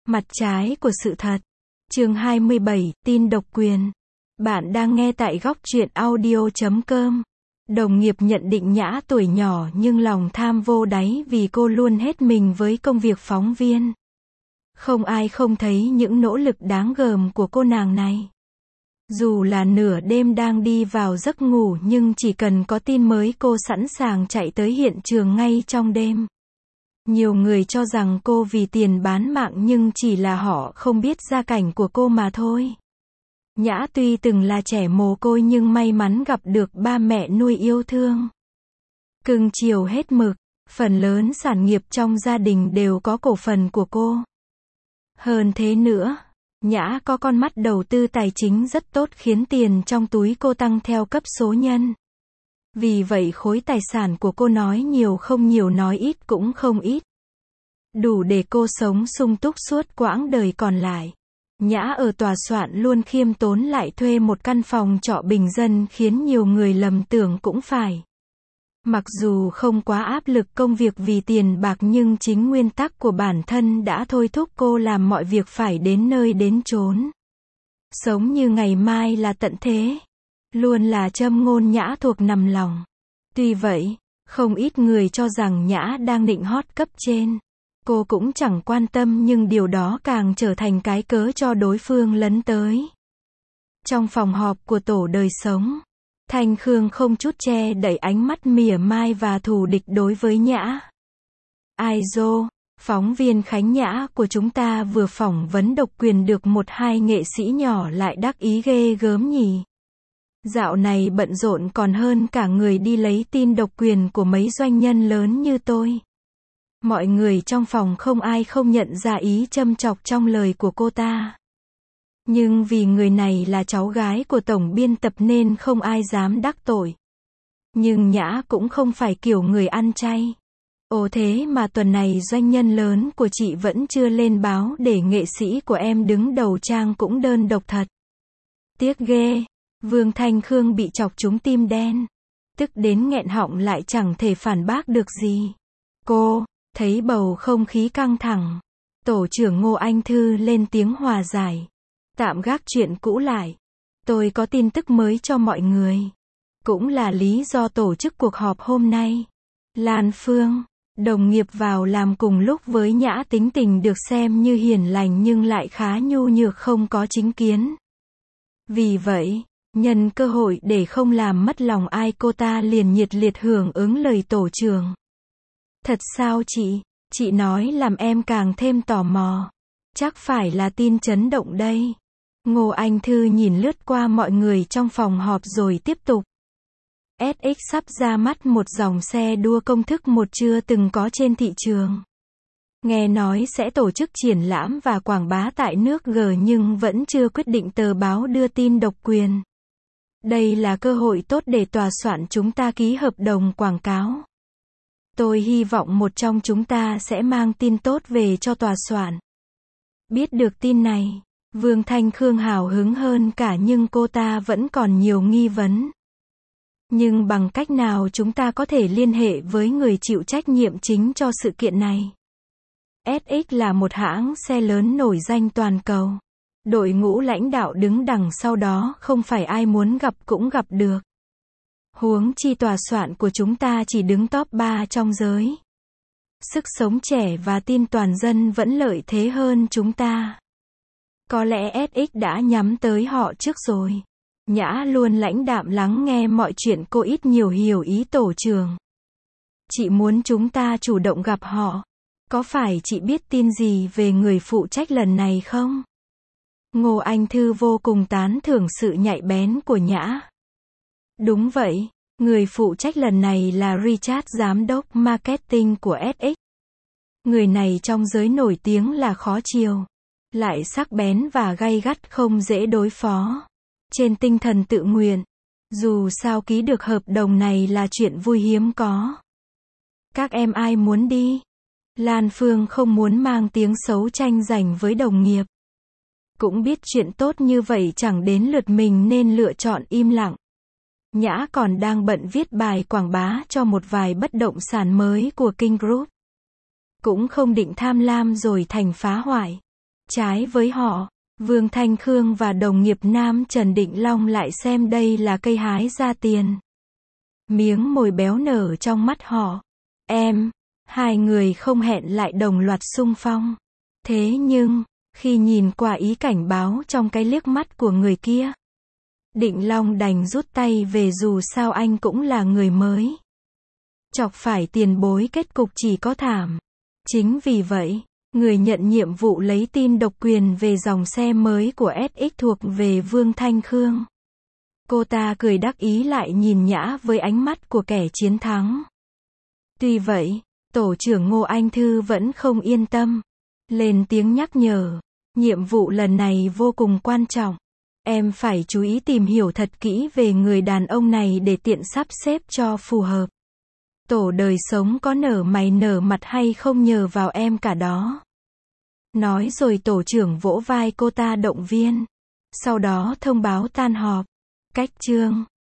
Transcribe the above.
Mặt trái của sự thật. Chương 27, tin độc quyền. Bạn đang nghe tại góc truyện audio.com. Đồng nghiệp nhận định Nhã tuổi nhỏ nhưng lòng tham vô đáy vì cô luôn hết mình với công việc phóng viên. Không ai không thấy những nỗ lực đáng gờm của cô nàng này. Dù là nửa đêm đang đi vào giấc ngủ nhưng chỉ cần có tin mới cô sẵn sàng chạy tới hiện trường ngay trong đêm. Nhiều người cho rằng cô vì tiền bán mạng nhưng chỉ là họ không biết gia cảnh của cô mà thôi. Nhã tuy từng là trẻ mồ côi nhưng may mắn gặp được ba mẹ nuôi yêu thương, cưng chiều hết mực. Phần lớn sản nghiệp trong gia đình đều có cổ phần của cô. Hơn thế nữa, Nhã có con mắt đầu tư tài chính rất tốt khiến tiền trong túi cô tăng theo cấp số nhân. Vì vậy khối tài sản của cô nói nhiều không nhiều nói ít cũng không ít. Đủ để cô sống sung túc suốt quãng đời còn lại. Nhã ở tòa soạn luôn khiêm tốn lại thuê một căn phòng trọ bình dân khiến nhiều người lầm tưởng cũng phải. Mặc dù không quá áp lực công việc vì tiền bạc nhưng chính nguyên tắc của bản thân đã thôi thúc cô làm mọi việc phải đến nơi đến chốn. Sống như ngày mai là tận thế. Luôn là châm ngôn Nhã thuộc nằm lòng. Tuy vậy, không ít người cho rằng Nhã đang nịnh hót cấp trên. Cô cũng chẳng quan tâm nhưng điều đó càng trở thành cái cớ cho đối phương lấn tới. Trong phòng họp của tổ đời sống, Thanh Khương không chút che đậy ánh mắt mỉa mai và thù địch đối với Nhã. Ai dô, phóng viên Khánh Nhã của chúng ta vừa phỏng vấn độc quyền được một hai nghệ sĩ nhỏ lại đắc ý ghê gớm nhỉ. Dạo này bận rộn còn hơn cả người đi lấy tin độc quyền của mấy doanh nhân lớn như tôi. Mọi người trong phòng không ai không nhận ra ý châm chọc trong lời của cô ta. Nhưng vì người này là cháu gái của tổng biên tập nên không ai dám đắc tội. Nhưng Nhã cũng không phải kiểu người ăn chay. Ồ thế mà tuần này doanh nhân lớn của chị vẫn chưa lên báo để nghệ sĩ của em đứng đầu trang cũng đơn độc thật. Tiếc ghê. Vương Thanh Khương bị chọc trúng tim đen. Tức đến nghẹn họng lại chẳng thể phản bác được gì. Cô thấy bầu không khí căng thẳng. Tổ trưởng Ngô Anh Thư lên tiếng hòa giải. Tạm gác chuyện cũ lại. Tôi có tin tức mới cho mọi người. Cũng là lý do tổ chức cuộc họp hôm nay. Lan Phương, đồng nghiệp vào làm cùng lúc với Nhã tính tình được xem như hiền lành nhưng lại khá nhu nhược không có chính kiến. Vì vậy, nhân cơ hội để không làm mất lòng ai cô ta liền nhiệt liệt hưởng ứng lời tổ trưởng. Thật sao chị nói làm em càng thêm tò mò. Chắc phải là tin chấn động đây. Ngô Anh Thư nhìn lướt qua mọi người trong phòng họp rồi tiếp tục. SX sắp ra mắt một dòng xe đua công thức một chưa từng có trên thị trường. Nghe nói sẽ tổ chức triển lãm và quảng bá tại nước G nhưng vẫn chưa quyết định tờ báo đưa tin độc quyền. Đây là cơ hội tốt để tòa soạn chúng ta ký hợp đồng quảng cáo. Tôi hy vọng một trong chúng ta sẽ mang tin tốt về cho tòa soạn. Biết được tin này, Vương Thanh Khương hào hứng hơn cả nhưng cô ta vẫn còn nhiều nghi vấn. Nhưng bằng cách nào chúng ta có thể liên hệ với người chịu trách nhiệm chính cho sự kiện này? SX là một hãng xe lớn nổi danh toàn cầu. Đội ngũ lãnh đạo đứng đằng sau đó không phải ai muốn gặp cũng gặp được. Huống chi tòa soạn của chúng ta chỉ đứng top 3 trong giới. Sức sống trẻ và tin toàn dân vẫn lợi thế hơn chúng ta. Có lẽ SX đã nhắm tới họ trước rồi. Nhã luôn lãnh đạm lắng nghe mọi chuyện cô ít nhiều hiểu ý tổ trưởng. Chị muốn chúng ta chủ động gặp họ. Có phải chị biết tin gì về người phụ trách lần này không? Ngô Anh Thư vô cùng tán thưởng sự nhạy bén của Nhã. Đúng vậy, người phụ trách lần này là Richard, giám đốc marketing của SX. Người này trong giới nổi tiếng là khó chiều, lại sắc bén và gay gắt không dễ đối phó. Trên tinh thần tự nguyện, dù sao ký được hợp đồng này là chuyện vui hiếm có. Các em ai muốn đi? Lan Phương không muốn mang tiếng xấu tranh giành với đồng nghiệp. Cũng biết chuyện tốt như vậy chẳng đến lượt mình nên lựa chọn im lặng. Nhã còn đang bận viết bài quảng bá cho một vài bất động sản mới của King Group. Cũng không định tham lam rồi thành phá hoại. Trái với họ, Vương Thanh Khương và đồng nghiệp nam Trần Định Long lại xem đây là cây hái ra tiền. Miếng mồi béo nở trong mắt họ. Hai người không hẹn lại đồng loạt xung phong. Thế nhưng, khi nhìn qua ý cảnh báo trong cái liếc mắt của người kia, Định Long đành rút tay về dù sao anh cũng là người mới. Chọc phải tiền bối kết cục chỉ có thảm. Chính vì vậy, người nhận nhiệm vụ lấy tin độc quyền về dòng xe mới của SX thuộc về Vương Thanh Khương. Cô ta cười đắc ý lại nhìn Nhã với ánh mắt của kẻ chiến thắng. Tuy vậy, tổ trưởng Ngô Anh Thư vẫn không yên tâm. Lên tiếng nhắc nhở, nhiệm vụ lần này vô cùng quan trọng. Em phải chú ý tìm hiểu thật kỹ về người đàn ông này để tiện sắp xếp cho phù hợp. Tổ đời sống có nở mày nở mặt hay không nhờ vào em cả đó. Nói rồi tổ trưởng vỗ vai cô ta động viên. Sau đó thông báo tan họp. Cách chương